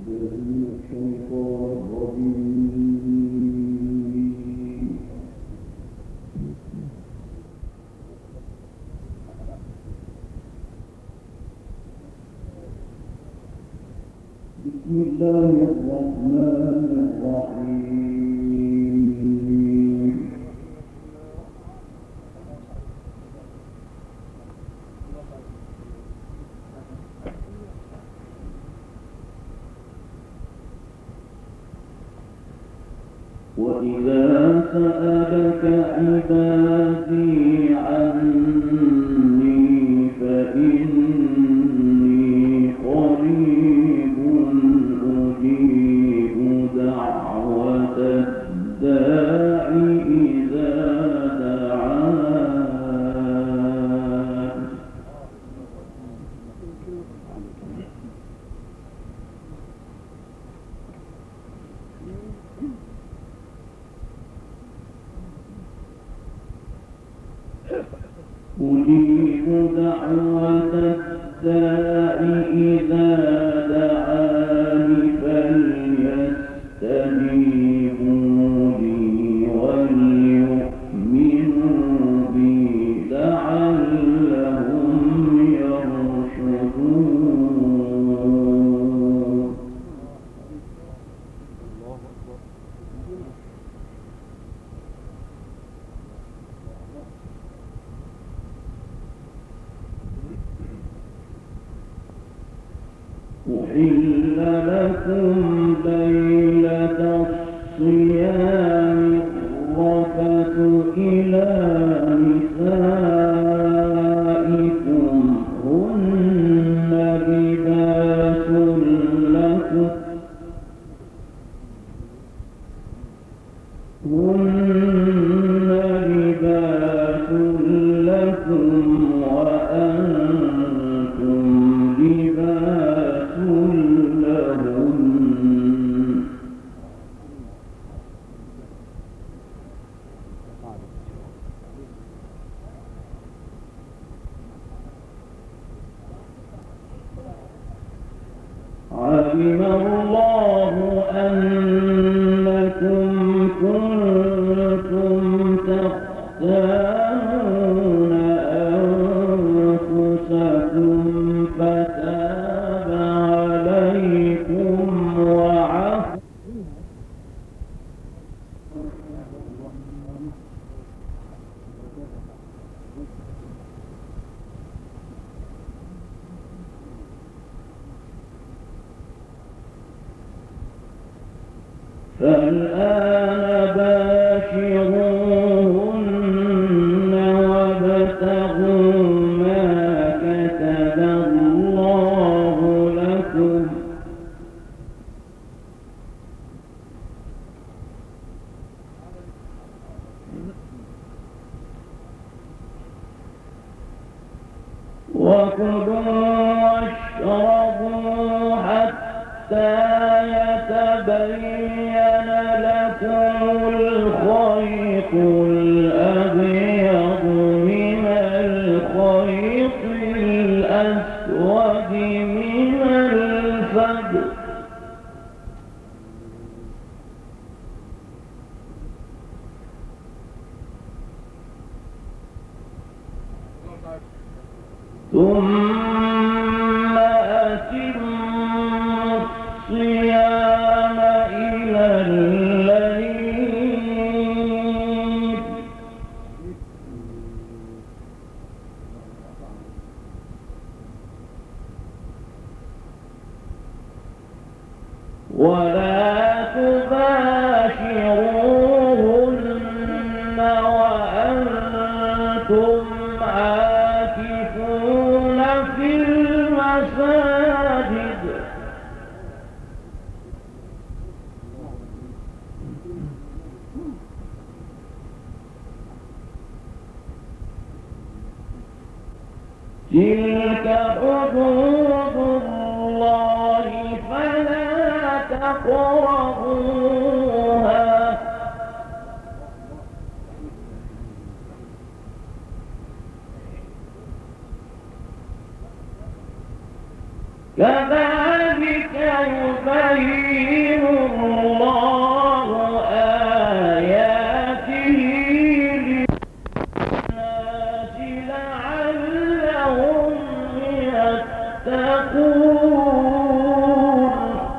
بسم الله الرحمن الرحيم وإذا سألك عبادي عني فإني قريب أجيب دعوة الداع إذا دعان أجيب دعوة الداع إذا دعان فليستجيبوا لي وليؤمنوا بي لعلهم يرشدون أحل لكم ليلة الصيام الرفث إلى نسائكم هن لباس لكم وأنتم لباس لهن علم الله أنكم كنتم تختانون أنفسكم فتاب عليكم وعفى فالآن باشروهن وابتغوا ما كتب الله لكم وكلوا واشربوا حتى يتبين لكم الخيط الأبيض من الخيط الأسود من الفجر ثم أتموا الصيام إلى الليل ولا تباشروهن وأنتم عاكفون في المساجد تلك حدود الله فلا تقربوها كذلك يبين يبين الله آياته للناس لعلهم يتقون.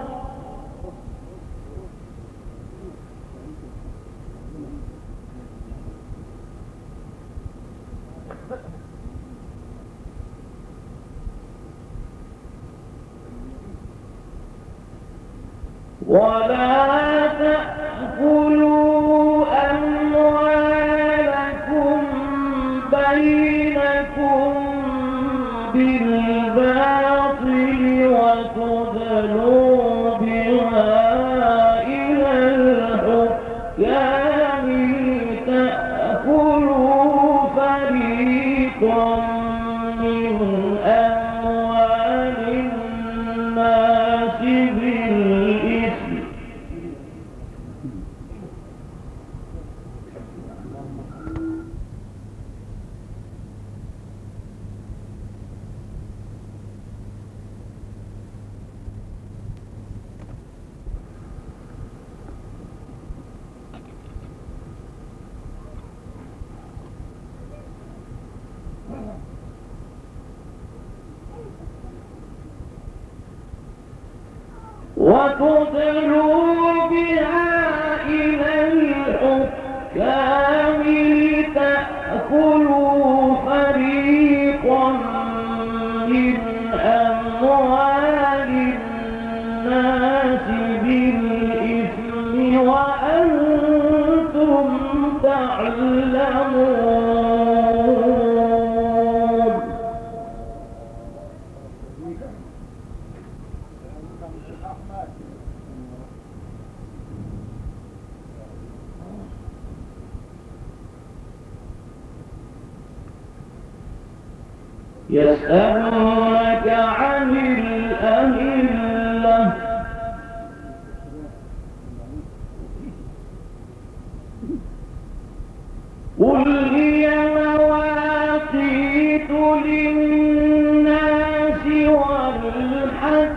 ولا تأكلوا أموالكم بينكم بالباطل وتدلوا بها إلى الحكام لتأكلوا فريقا من أموال الناس بالإثم وتدلوا بها إلى الحكام لتأكلوا فريقا من أموال الناس بالإثم وأنتم تعلمون. يسألونك عن الأهلة قل هي مواقيت للناس والحج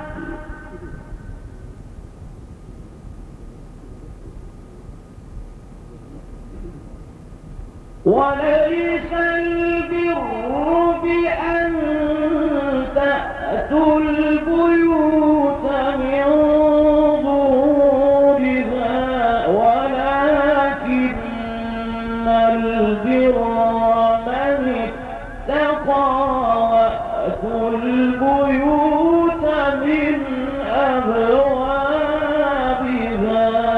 وليس البر بأن تأتوا البيوت من ظهورها ولكن البر من اتقى وأتوا البيوت من أبوابها.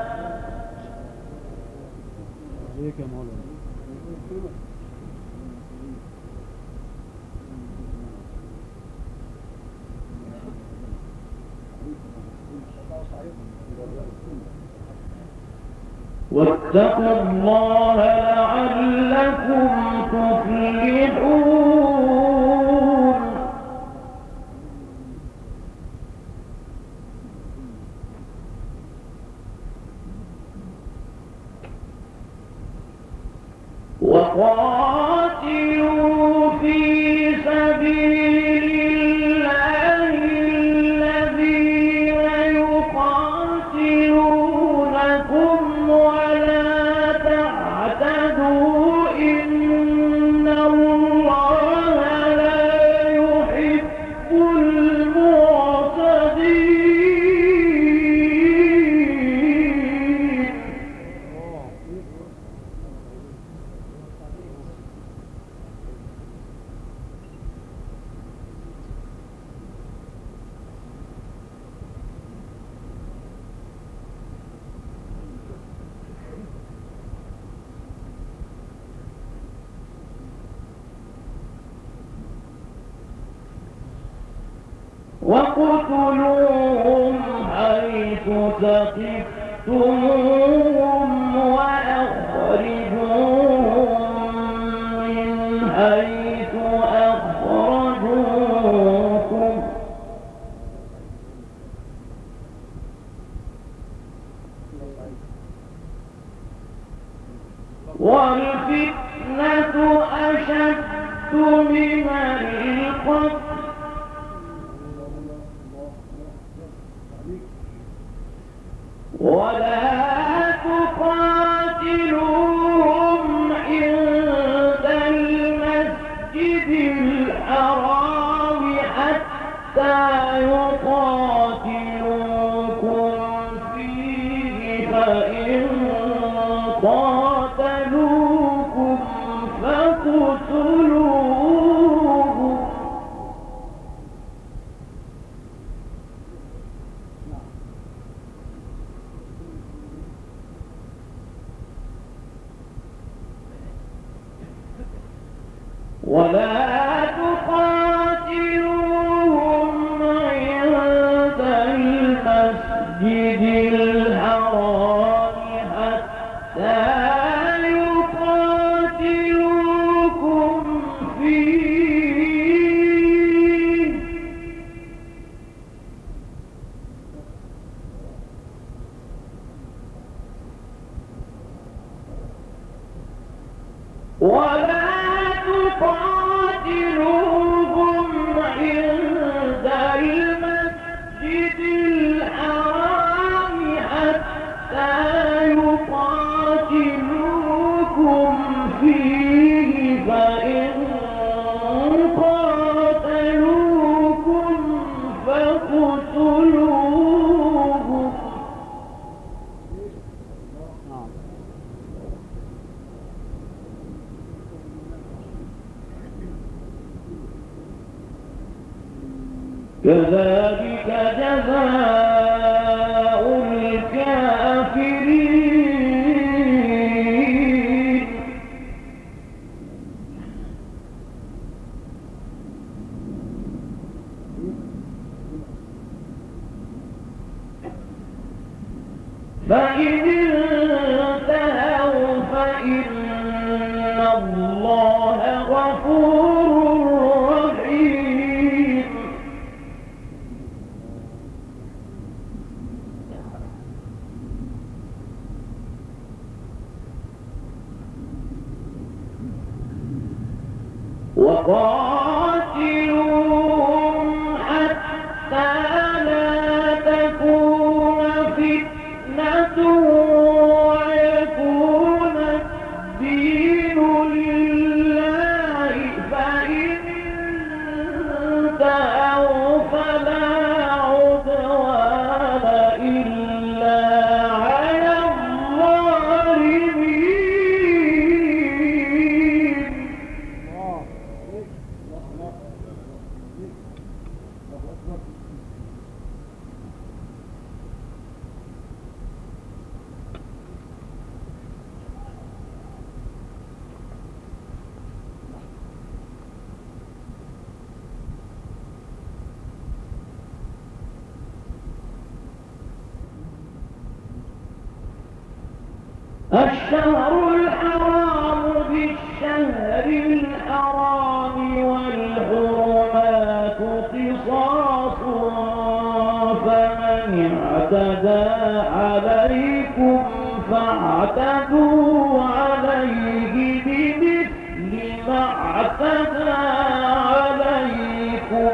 واتقوا الله لعلكم تفلحون. وقاتلوا في سبيل الله الذين يقاتلونكم ولا تعتدوا إن الله لا يحب المعتدين. وَاقْتُلُوهُمْ حَيْثُ ثَقِفْتُمُوهُمْ وَأَخْرِجُوهُمْ مِنْ حَيْثُ أَخْرَجُوكُمْ وَالْفِتْنَةُ أَشَدُّ مِنَ الْقَتْلِ يقاتلوكم فيه فإن قاتلوكم فاقتلوهم ولا تقاتلوهم عند المسجد الحرام حتى يقاتلوكم فيه ولا تقاتلوهم عند المسجد الحرام حتى يقاتلوكم فيه فإن قاتلوكم فاقتلوهم كذلك جزاء الكافرين فإن انتهوا فإن الله غفور رحيم وقاتلوهم حتى لا تكون فتنة ويكون الدين لله فإن انتهوا فلا عدوان إلا على الظالمين الشهر الحرام بالشهر الحرام والحرمات قصاص فمن اعتدى عليكم فاعتدوا عليه بمثل ما اعتدى عليكم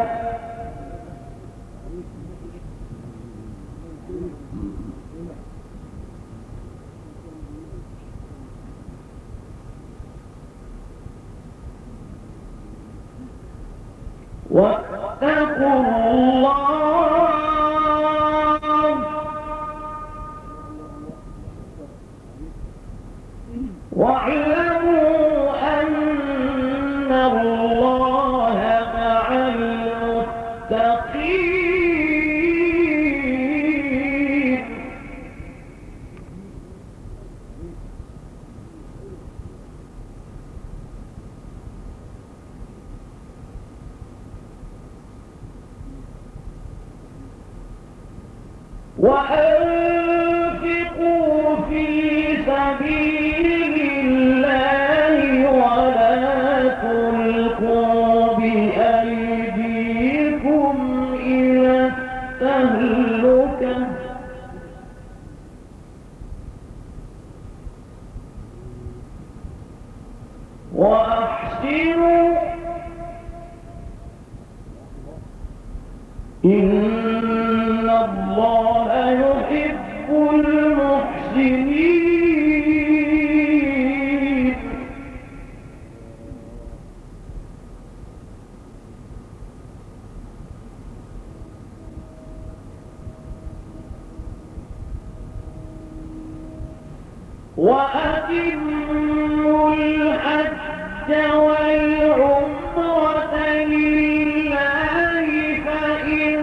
واتقوا الله واعلموا أن الله مع المتقين وأنفقوا في سبيل الله ولا تلقوا بأيديكم إلى التهلكة وأحسنوا إن الله يحب المحسنين وأتموا الحج والعمرة لله فإن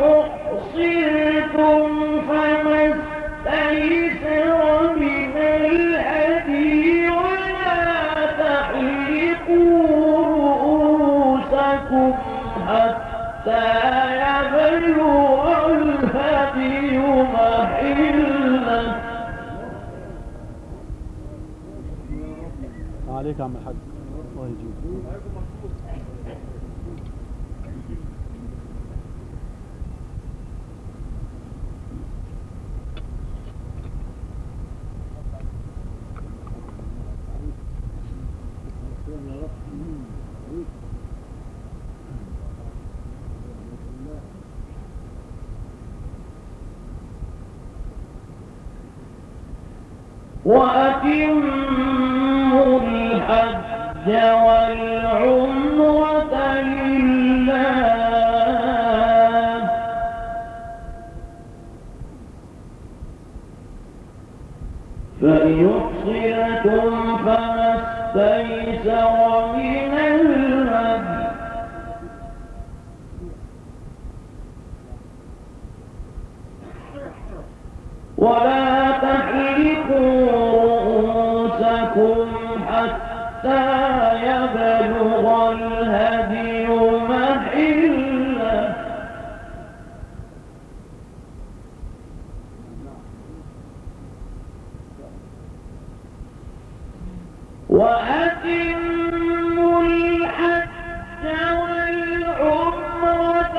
أحصرتم فما استيسر من الهدي ولا تحلقوا رؤوسكم حتى يبلغ الهدي محله. عليك يا عم الحاج، الله يجيبك. وأتموا الحج والعمرة لله فإن أحصرتم فما استيسر من الهدي ولا تحلقوا رؤوسكم حتى يبلغ الهدي محله. وأتموا الحج والعمرة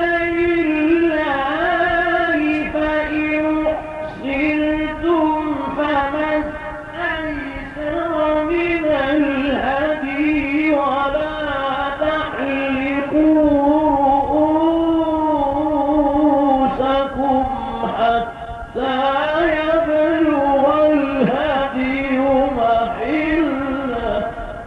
لله فإن أحصرتم فما استيسر من الهدي ولا تحلقوا رؤوسكم حتى يبلغ الهدي محله.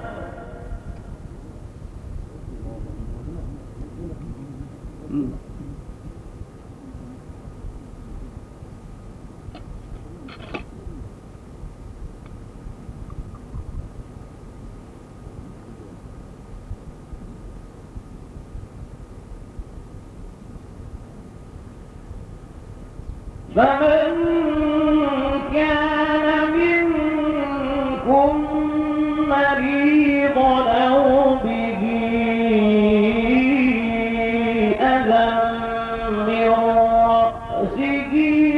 فمن كان منكم مريضا أو به أذى من رأسه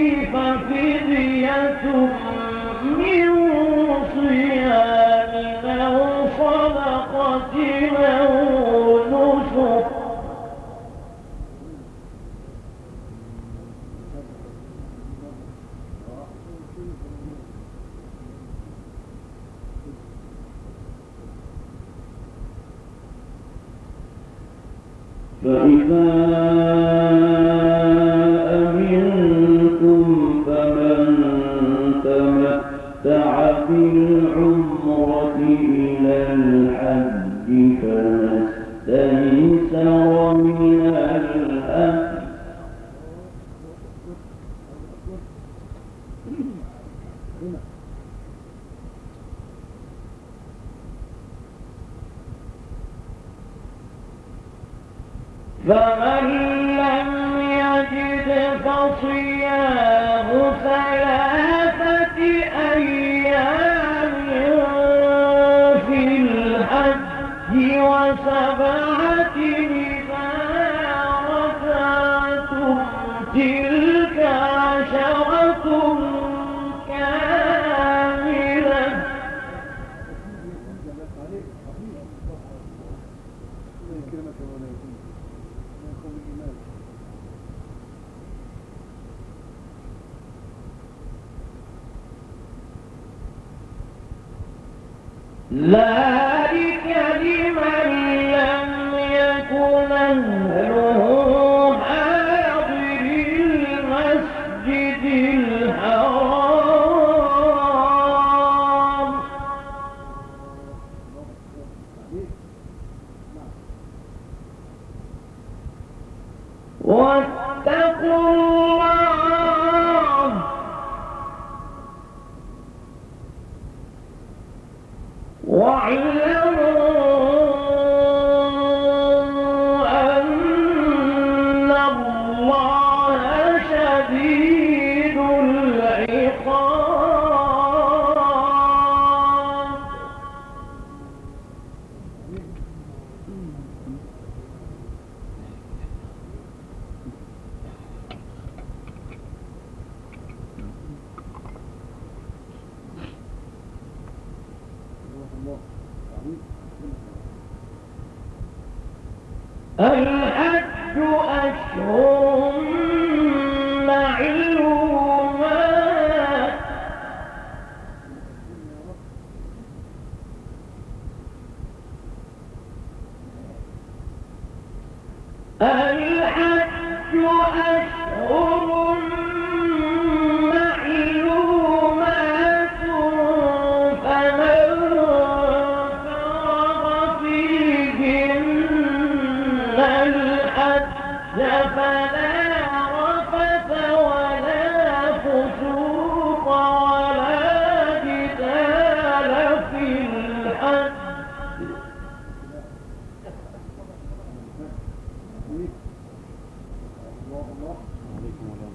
ففدية من صيام أو صدقة أو نسك فإذا أمنتم فمن تمتع بالعمرة إلى الحج فما استيسر من الهدي فمن لم يجد فصيام ثلاثة أيام في الحج وسبعة إذا رجعتم تلك عشرة كاملة. ذلك لمن لم يكن أهله حاضر المسجد الحرام واتقوا الله. الحج أشهر معلومات الحج أشهر معلومات فمن فرض فيهن الحج فلا رفث ولا فسوق ولا جدال في الحج عليكم ورحمة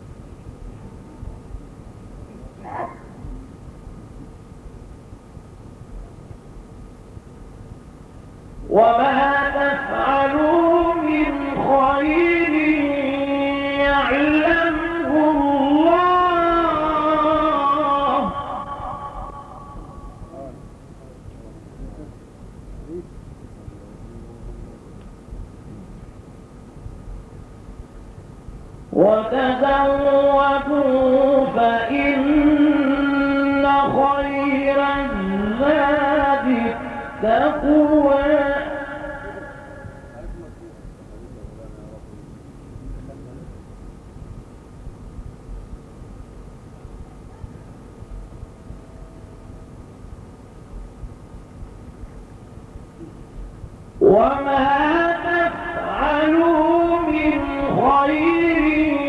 وما تفعلوا من خير يعلمه الله وتزودوا فإن خير الزاد التقوى وما تفعلوا من خير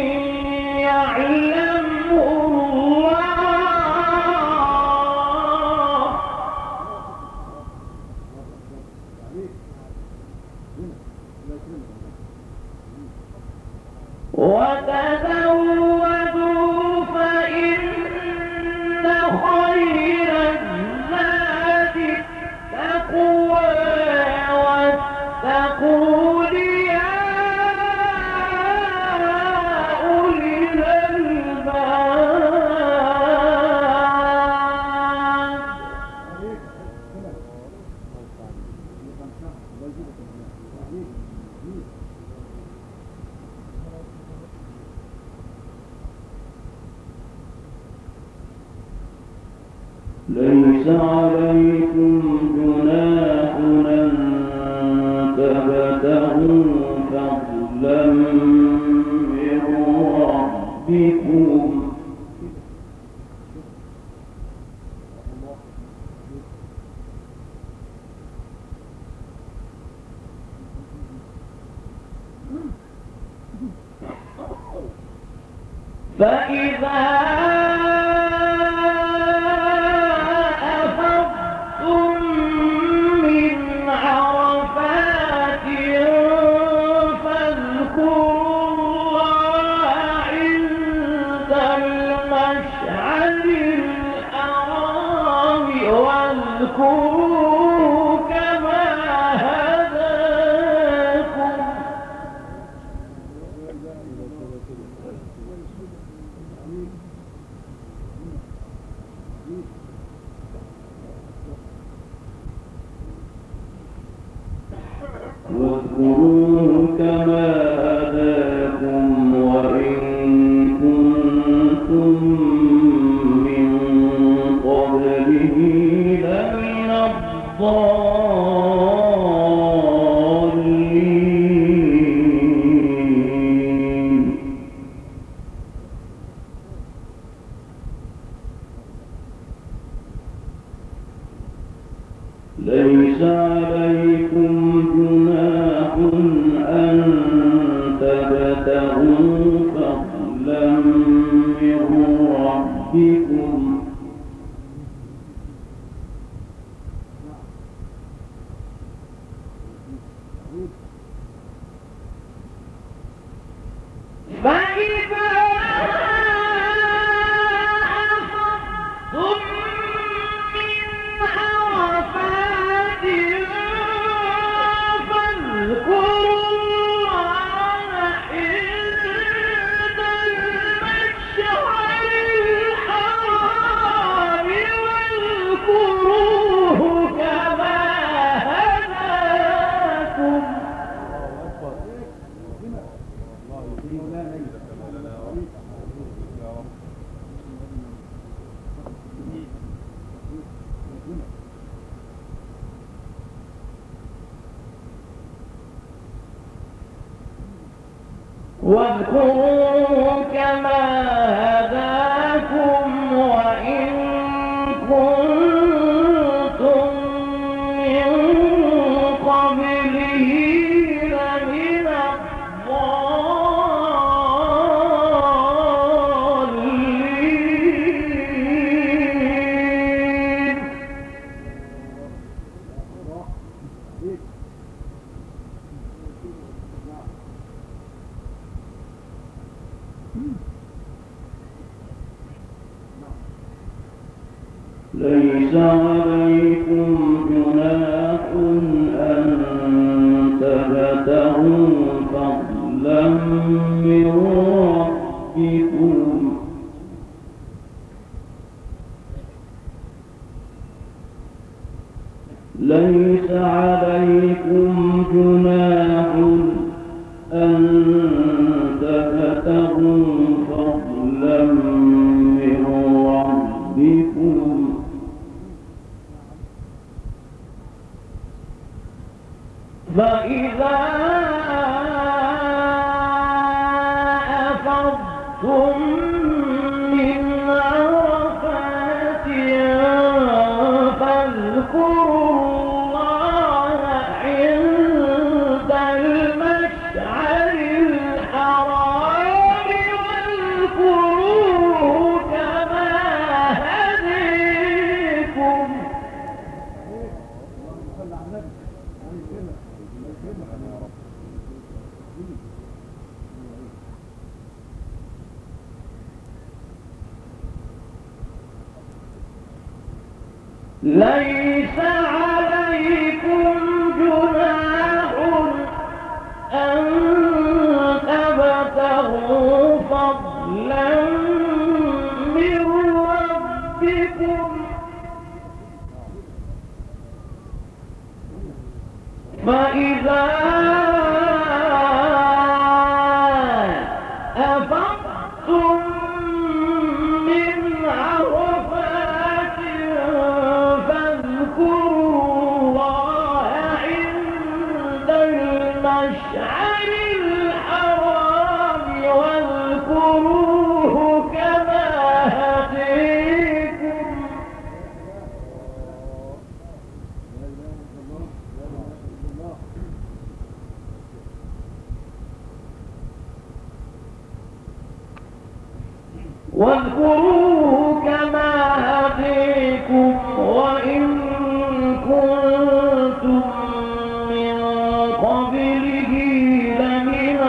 يعلمه الله وتزودوا فإن خير الزاد التقوى واتقون يا أولي الألباب ليس عليكم جناح أن تبتغوا فضلا من ربكم فإذا أفضتم من عرفات فاذكروا الله عند المشعر الحرام واذكروه كما هداكم واذكروه كما هداكم وإن كنتم من قبله لمن الضالين ليس عليكم جناح أن تبتغوا فضلا من ربكم فإذا أفضتم من عرفات فاذكروا الله عند المشعر الحرام واذكروا كما هداكم وإن كنتم من قبله لمن الضالين. ليس عليكم جناح أن تبتغوا فضلا من ربكم ليس عليكم جناح أن تبتغوا فضلا من ربكم فإذا أفضتم من عرفات فاذكروا الله عند المشعر الحرام واذكروه كما هديكم. ليس عليكم جناح أن تبتغوا فضلا من ربكم فإذا أفضتم من عرفات فاذكروا الله عند المشعر الحرام واذكروه كما هديكم. واذكروه كما هديكم وإن كنتم من قبله لمن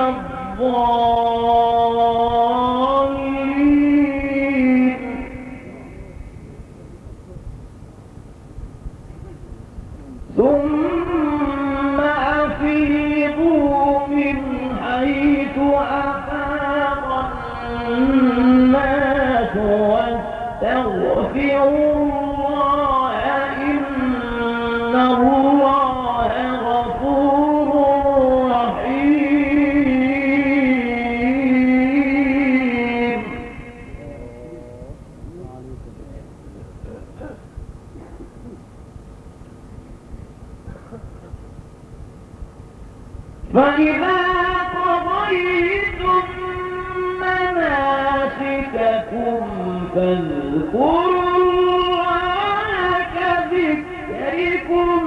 الضالين. ثم أفيضوا من حيث أفاض الناس واستغفروا الله إن الله غفور رحيم. فإذا قضيتم مناسككم فاذكروا الله كذكركم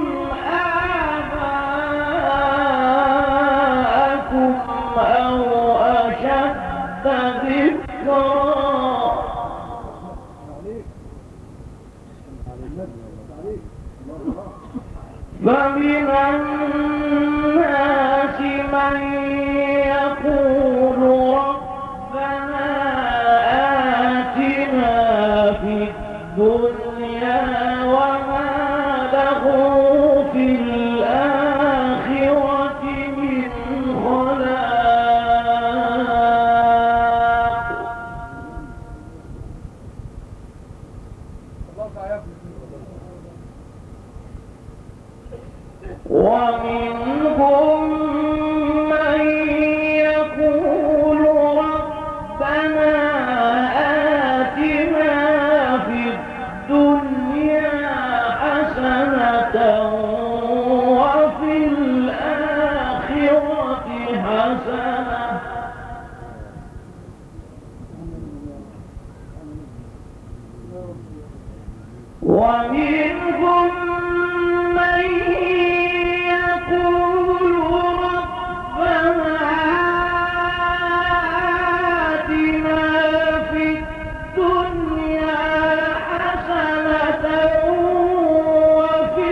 آباءكم أو أشد ذكرا. فمن الناس من يقول ربنا آتنا في الدنيا وما له في الآخرة من خلاق. ومنهم من يقول ربنا آتنا في الدنيا حسنة وفي الآخرة حسنة ومنهم من يقول ربنا آتنا في الدنيا حسنة وفي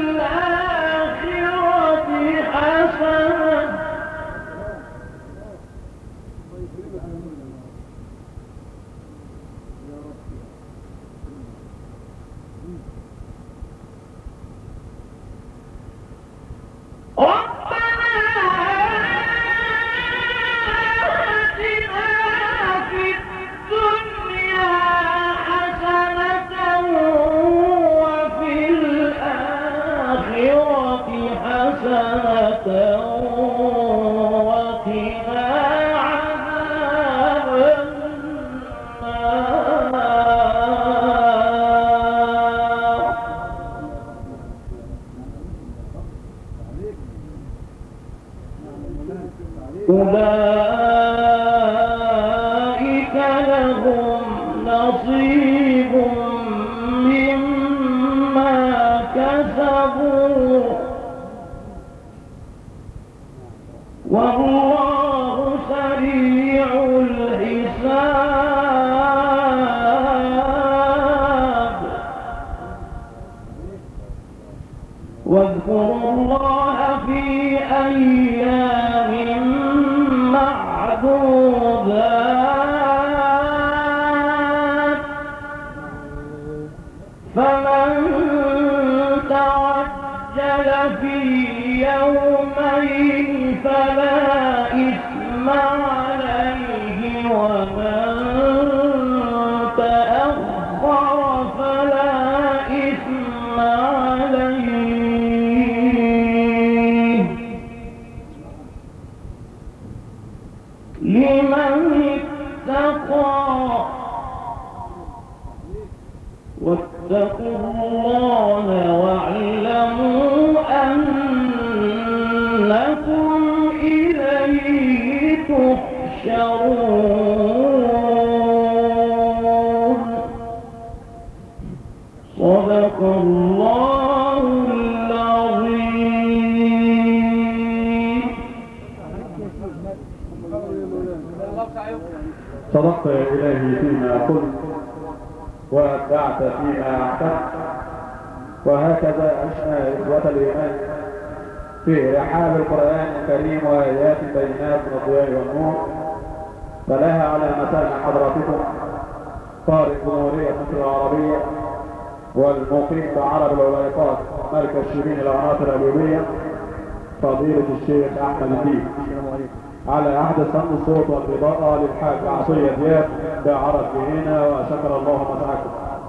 الآخرة حسنة أولئك لهم نصيب مما كسبوا والله سريع الحساب واذكروا الله في أيام معدودات فمن تعجل في يومين فلا إثم عليه ومن تأخر فلا إثم عليه لمن اتقى واتقوا الله واعلموا أنكم إليه تحشرون صدق الله العظيم. صدقت يا إلهي فيما قلت وأبدعت فيما أحسنت وهكذا عشنا إخوة الإيمان في رحاب القرآن الكريم وآيات بينات من الضياء والنور. فلها على متان حضراتكم قارئ جمهورية مصر العربية والمقيم بعرب الولايات مركز شبين العناصر الأبوية فضيلة الشيخ أحمد الدين على عهد سن الصوت والإضاءة للحاج عطية دياب بعرب جهينة وشكر الله مسعاكم.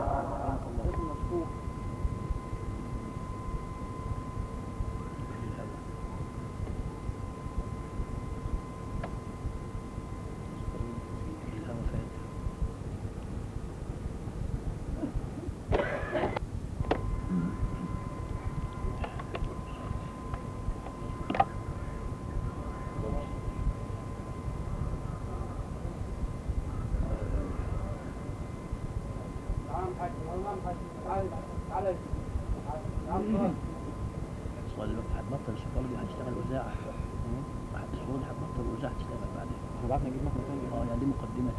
هتبطل الشغل دي هتشتغل وزاع الشغل دي هتبطل وزاع تشتغل بعدين. احنا بعتنا نجيب مكنه ثانيه. يعني دي مقدمه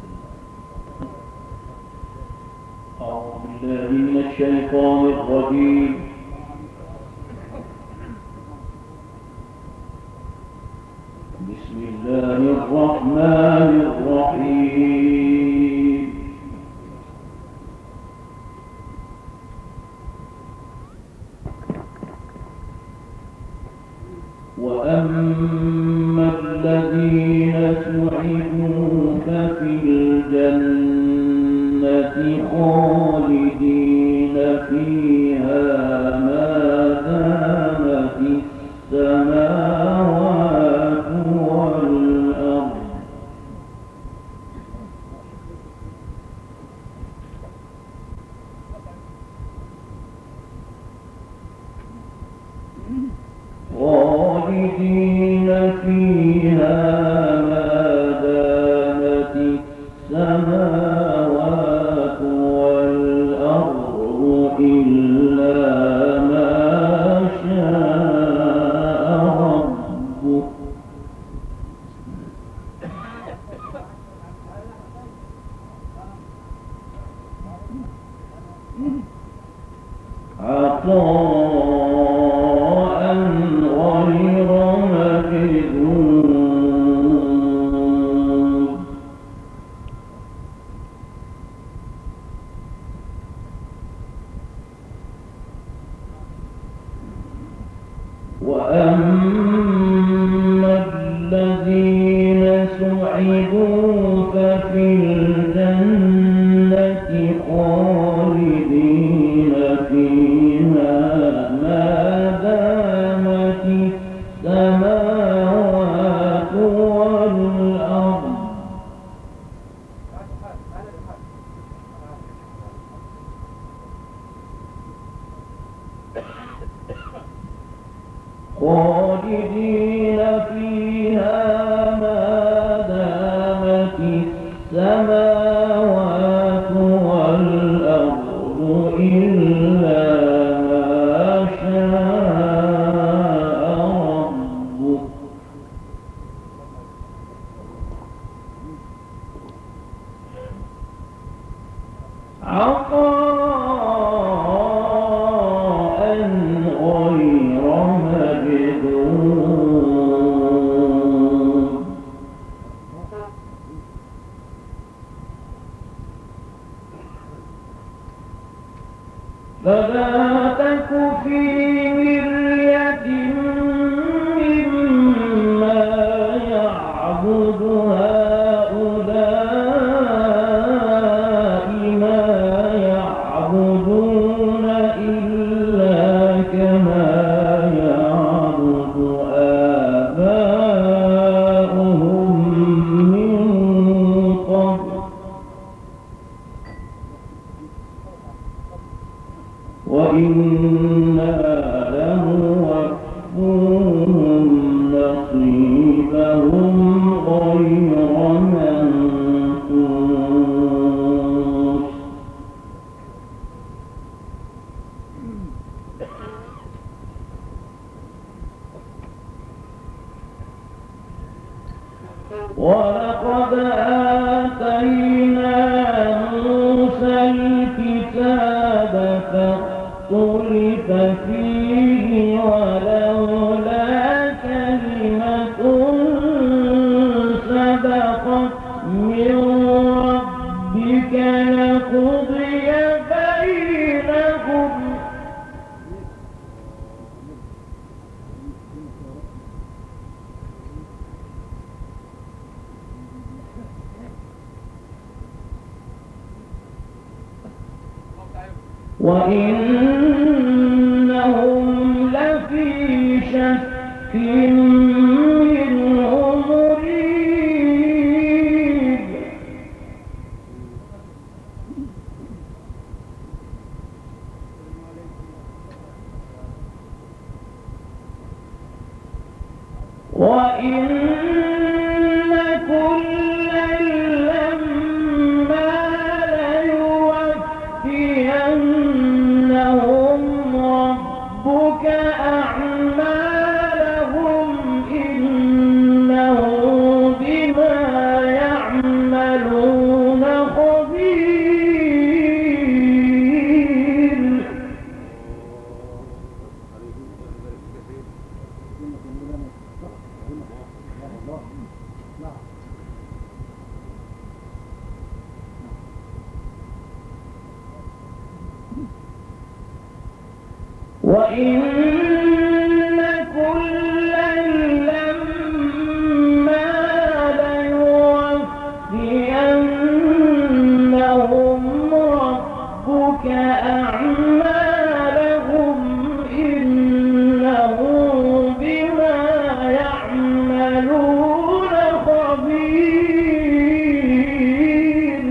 أعوذ بالله من الشيطان الرجيم. بسم الله الرحمن الرحيم. وأما الذين سعدوا ففي الجنة خالدين فيها ما دامت السماوات والأرض خالدين فيها ما دامت السماوات والأرض إلا عطاء غير مجذوذ وأما الذين سعدوا ففي الجنة خالدين فيها ما دامت السماوات والأرض خالدين فيها ما دامت السماوات والأرض إلا ما شاء ربك عطاء غير مجذوذ فلا تك في مرية مما يعبد هؤلاء ما يعبدون إلا كما يعبد آباؤهم من قبل وإنا لموفوهم نصيبهم غير منقوص ولقد آتينا موسى الكتاب فاختلف فيه ولولا كلمة سبقت من ربك لقضي بينهم وإنهم لفي شك منه مريب وإن كلا لما ليوفينهم ربك أعمالهم إنه بما يعملون خبير وإن كلا لما ليوفينهم ربك أعمالهم إنه بما يعملون خبير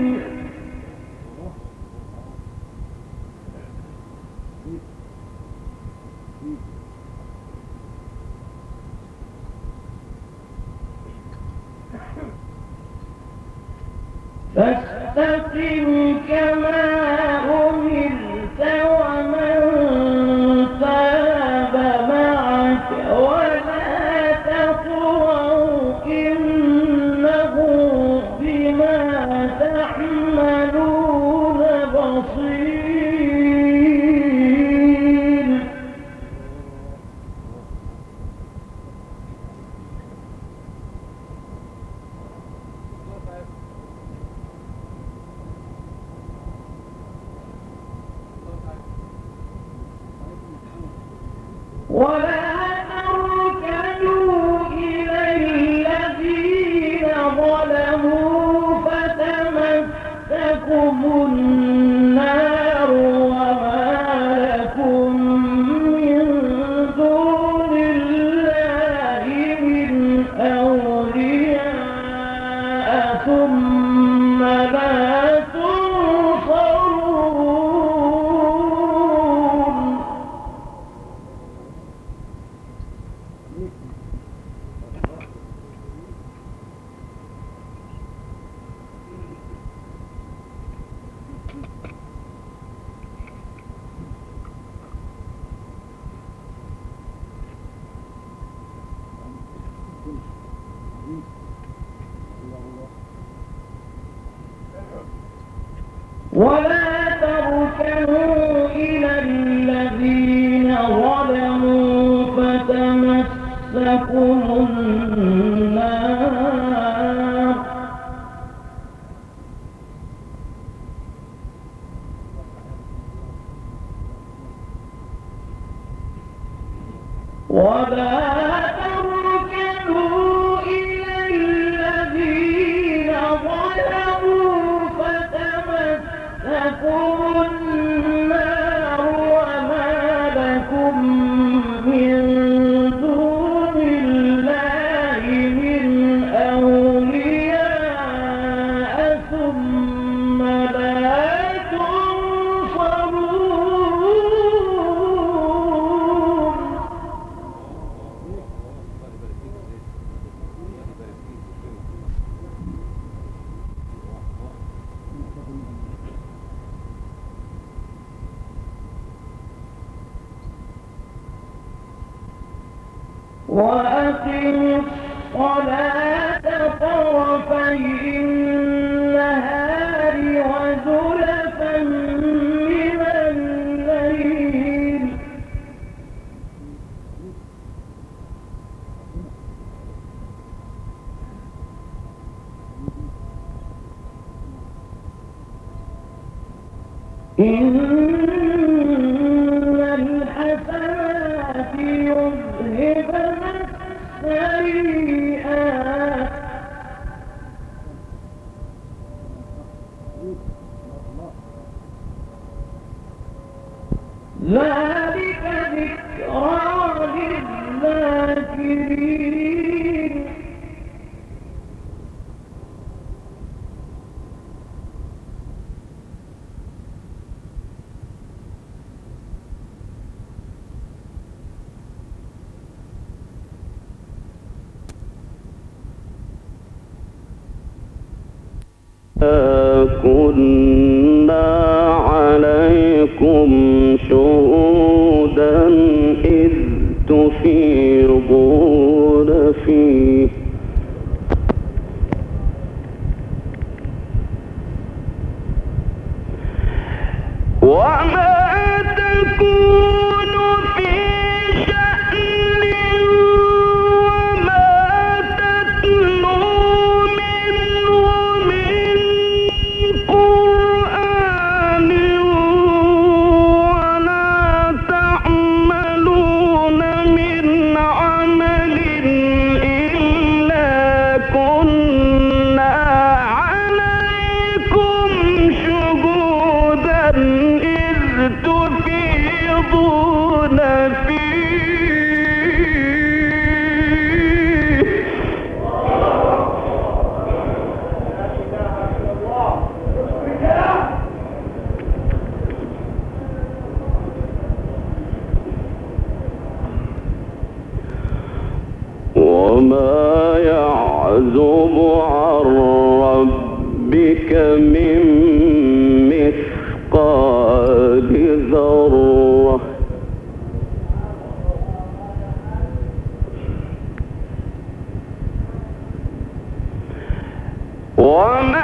فاستقم كما أمرت ومن تاب معك ولا تطغوا إنه بما تعملون بصير النار وما لكم من دون الله من أولياء ثم لا تنصرون. ولا تركنوا إلى الذين ظلموا فتمسكم النار وما لكم من دون الله من أولياء ثم لا تنصرون. وأقم الصلاة طرفي النهار وزلفا من الليل إن الحسنات يذهبن السيئات ذلك ذكرى للذاكرين. كنا عليكم شهودا إذ تفيضون فيه وما تكون في شأن وما تتلو منه من قرآن ولا تعملون من عمل إلا كنا عليكم شهودا إذ تفيضون فيه وما يعزب عن ربك من مثقال ذرة وما